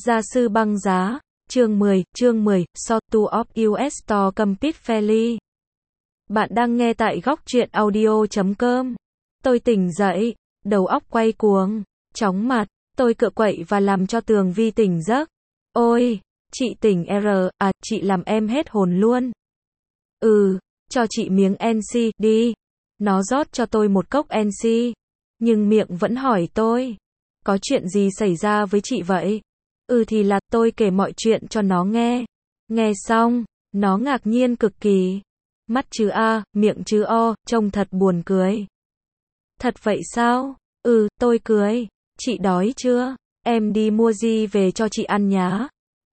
Gia sư băng giá, chương 10, So to of US Store Compete Fairly. Bạn đang nghe tại góc truyện audio.com. Tôi tỉnh dậy, đầu óc quay cuồng, chóng mặt, tôi cựa quậy và làm cho Tường Vi tỉnh giấc. Ôi, chị tỉnh chị làm em hết hồn luôn. Cho chị miếng NC đi. Nó rót cho tôi một cốc NC, nhưng miệng vẫn hỏi tôi, có chuyện gì xảy ra với chị vậy? Thì là tôi kể mọi chuyện cho nó nghe. Nghe xong, nó ngạc nhiên cực kỳ. Mắt chứ A, miệng chứ O, trông thật buồn cười. Thật vậy sao? Tôi cười. Chị đói chưa? Em đi mua gì về cho chị ăn nhá?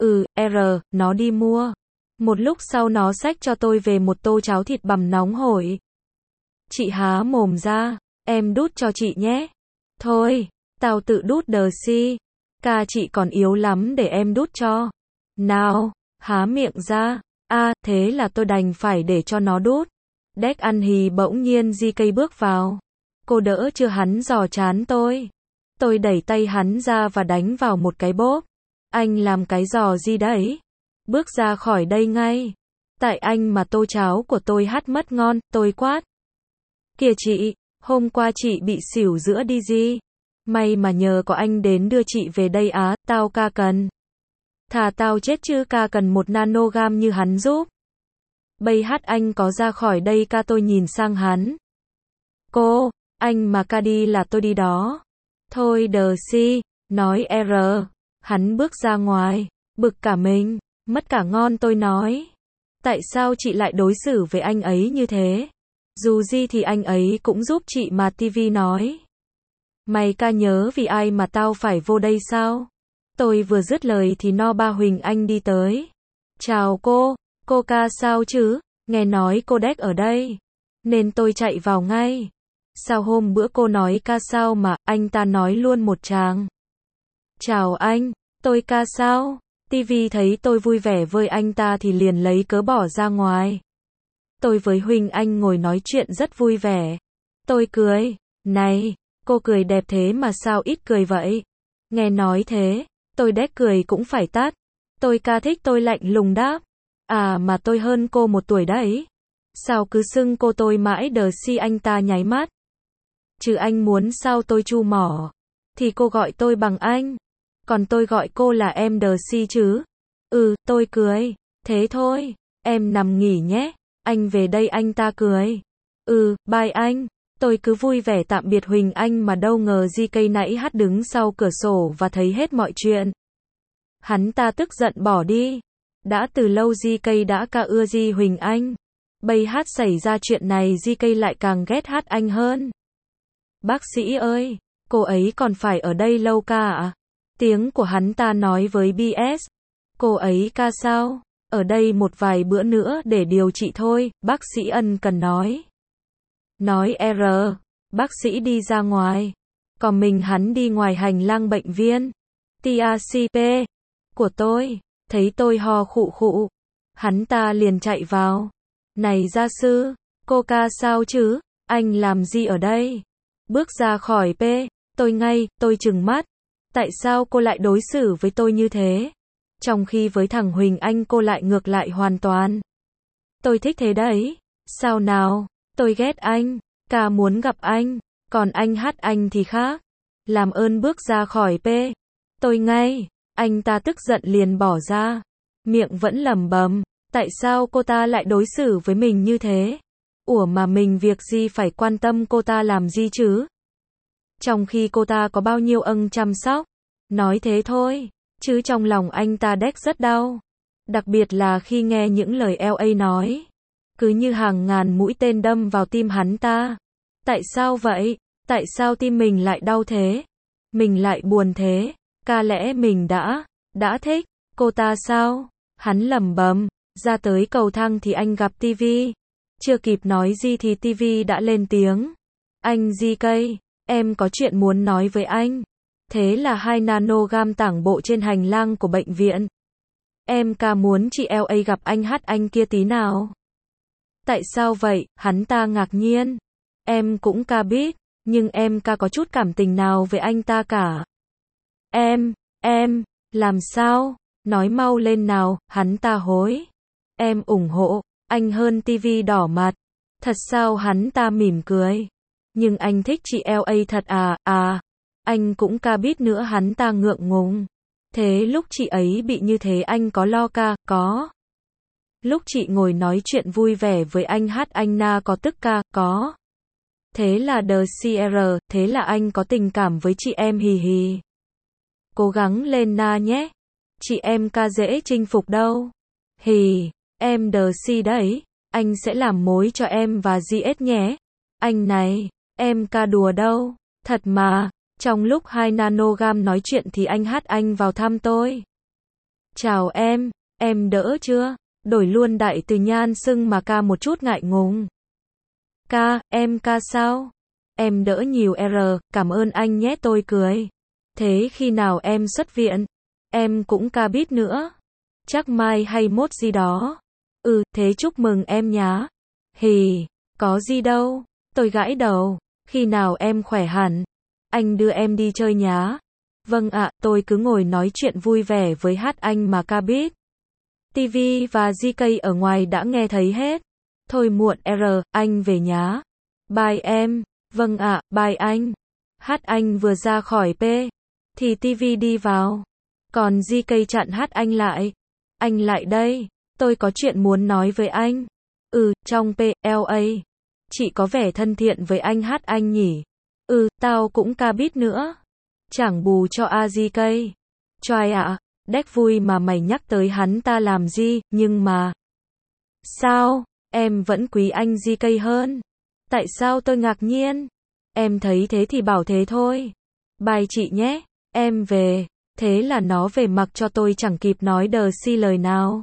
Nó đi mua. Một lúc sau nó xách cho tôi về một tô cháo thịt bằm nóng hổi. Chị há mồm ra, em đút cho chị nhé. Thôi, tao tự đút đờ si. Ca chị còn yếu lắm để em đút cho. Nào, há miệng ra. Thế là tôi đành phải để cho nó đút. Đếch ăn hì bỗng nhiên GK bước vào. Cô đỡ chưa hắn giò chán tôi. Tôi đẩy tay hắn ra và đánh vào một cái bốp. Anh làm cái giò gì đấy? Bước ra khỏi đây ngay. Tại anh mà tô cháo của tôi hát mất ngon, tôi quát. Kìa chị, hôm qua chị bị xỉu giữa đi gì? May mà nhờ có anh đến đưa chị về đây tao ca cần. Thà tao chết chứ ca cần một nanogam như hắn giúp. Bây hát anh có ra khỏi đây ca? Tôi nhìn sang hắn. Cô, anh mà ca đi là tôi đi đó. Thôi đờ si, nói Hắn bước ra ngoài, bực cả mình, mất cả ngon. Tôi nói. Tại sao chị lại đối xử với anh ấy như thế? Dù gì thì anh ấy cũng giúp chị mà. TV nói. Mày ca nhớ vì ai mà tao phải vô đây sao? Tôi vừa dứt lời thì ba Huỳnh Anh đi tới. Chào cô ca sao chứ? Nghe nói cô Đếch ở đây, nên tôi chạy vào ngay. Sao hôm bữa cô nói ca sao mà, anh ta nói luôn một tràng. Chào anh, tôi ca sao? TV thấy tôi vui vẻ với anh ta thì liền lấy cớ bỏ ra ngoài. Tôi với Huỳnh Anh ngồi nói chuyện rất vui vẻ. Tôi cười, này, cô cười đẹp thế mà sao ít cười vậy? Nghe nói thế, tôi Đếch cười cũng phải tát. Tôi ca thích. Tôi lạnh lùng đáp. Mà tôi hơn cô 1 tuổi đấy. Sao cứ xưng cô tôi mãi đờ si? Anh ta nháy mắt. Chứ anh muốn sao tôi chu mỏ, thì cô gọi tôi bằng anh, còn tôi gọi cô là em đờ si chứ. Tôi cười. Thế thôi, em nằm nghỉ nhé, anh về đây. Anh ta cười. Bye anh. Tôi cứ vui vẻ tạm biệt Huỳnh Anh mà đâu ngờ GK nãy hát đứng sau cửa sổ và thấy hết mọi chuyện. Hắn ta tức giận bỏ đi. Đã từ lâu GK đã ca ưa Huỳnh Anh. Bây hát xảy ra chuyện này GK lại càng ghét hát anh hơn. Bác sĩ ơi, cô ấy còn phải ở đây lâu ca ạ? Tiếng của hắn ta nói với BS. Cô ấy ca sao? Ở đây một vài bữa nữa để điều trị thôi, bác sĩ ân cần nói. Nói bác sĩ đi ra ngoài. Còn mình hắn đi ngoài hành lang bệnh viện. TACP của tôi, thấy tôi ho khụ khụ, hắn ta liền chạy vào. Này gia sư, cô ca sao chứ? Anh làm gì ở đây? Bước ra khỏi tôi trừng mắt. Tại sao cô lại đối xử với tôi như thế? Trong khi với thằng Huỳnh Anh cô lại ngược lại hoàn toàn. Tôi thích thế đấy. Sao nào? Tôi ghét anh. Ca muốn gặp anh. Còn anh hát anh thì khác. Làm ơn bước ra khỏi tôi ngay. Anh ta tức giận liền bỏ ra. Miệng vẫn lẩm bẩm. Tại sao cô ta lại đối xử với mình như thế? Mà mình việc gì phải quan tâm cô ta làm gì chứ? Trong khi cô ta có bao nhiêu ân chăm sóc. Nói thế thôi, chứ trong lòng anh ta Đếch rất đau. Đặc biệt là khi nghe những lời LA nói. Cứ như hàng ngàn mũi tên đâm vào tim hắn ta. Tại sao vậy? Tại sao tim mình lại đau thế? Mình lại buồn thế? Ca lẽ mình đã thích cô ta sao? Hắn lẩm bẩm. Ra tới cầu thang thì anh gặp TV. Chưa kịp nói gì thì TV đã lên tiếng. Anh GK, em có chuyện muốn nói với anh. Thế là 2 nanogam tản bộ trên hành lang của bệnh viện. Em ca muốn chị LA gặp anh hát anh kia tí nào. Tại sao vậy? Hắn ta ngạc nhiên. Em cũng ca biết, nhưng em ca có chút cảm tình nào với anh ta cả. Em Làm sao? Nói mau lên nào, hắn ta hối. Em ủng hộ, anh hơn tivi đỏ mặt. Thật sao? Hắn ta mỉm cười. Nhưng anh thích chị LA thật à? À, anh cũng ca biết nữa. Hắn ta ngượng ngùng. Thế lúc chị ấy bị như thế anh có lo ca? Có. Lúc chị ngồi nói chuyện vui vẻ với anh hát anh na có tức ca? Có. Thế là The CR, thế là anh có tình cảm với chị em hì hì. Cố gắng lên na nhé. Chị em ca dễ chinh phục đâu. Hì, em The C đấy. Anh sẽ làm mối cho em và GS nhé. Anh này, em ca đùa đâu. Thật mà, trong lúc 2 nanogam nói chuyện thì anh hát anh vào thăm tôi. Chào em đỡ chưa? Đổi luôn đại từ nhan xưng mà ca một chút ngại ngùng. Ca, em ca sao? Em đỡ nhiều R, cảm ơn anh nhé tôi cười. Thế khi nào em xuất viện? Em cũng ca biết nữa. Chắc mai hay mốt gì đó. Thế chúc mừng em nhá. Hì, có gì đâu. Tôi gãi đầu. Khi nào em khỏe hẳn? Anh đưa em đi chơi nhá. Vâng ạ, tôi cứ ngồi nói chuyện vui vẻ với hát anh mà ca biết. TV và GK ở ngoài đã nghe thấy hết. Thôi muộn R, anh về nhá. Bye em. Vâng ạ, bye anh. Hát anh vừa ra khỏi P. Thì TV đi vào. Còn GK chặn hát anh lại. Anh lại đây. Tôi có chuyện muốn nói với anh. Trong PLA. Chị có vẻ thân thiện với anh hát anh nhỉ? Tao cũng ca biết nữa. Chẳng bù cho AGK. Choai ạ, đếch vui mà mày nhắc tới hắn ta làm gì, nhưng mà. Sao, em vẫn quý anh GK hơn? Tại sao? Tôi ngạc nhiên. Em thấy thế thì bảo thế thôi. Bye chị nhé, em về. Thế là nó về mặc cho tôi chẳng kịp nói đờ si lời nào.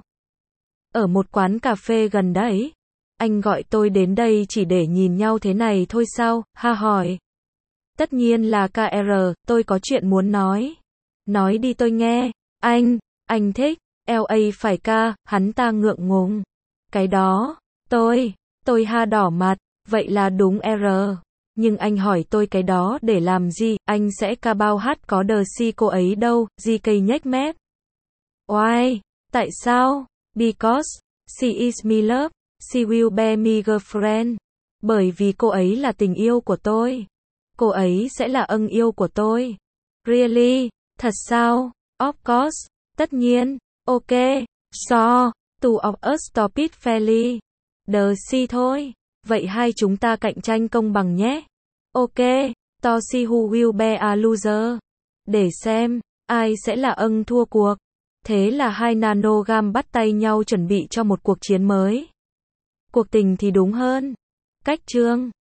Ở một quán cà phê gần đấy. Anh gọi tôi đến đây chỉ để nhìn nhau thế này thôi sao? Ha hỏi. Tất nhiên là KR, tôi có chuyện muốn nói. Nói đi tôi nghe. Anh thích, LA phải ca, hắn ta ngượng ngùng. Cái đó, tôi ha đỏ mặt, vậy là đúng R. Nhưng anh hỏi tôi cái đó để làm gì, anh sẽ ca bao hát có đờ si cô ấy đâu, GK nhếch mép. Why? Tại sao? Because, she is my love, she will be my girlfriend. Bởi vì cô ấy là tình yêu của tôi. Cô ấy sẽ là ân yêu của tôi. Really? Thật sao? Of course. Tất nhiên. Ok. So, two of us stop it fairly. The C thôi. Vậy hai chúng ta cạnh tranh công bằng nhé. Ok. To see who will be a loser. Để xem, ai sẽ là ân thua cuộc. Thế là 2 nanogam bắt tay nhau chuẩn bị cho một cuộc chiến mới. Cuộc tình thì đúng hơn. Cách chương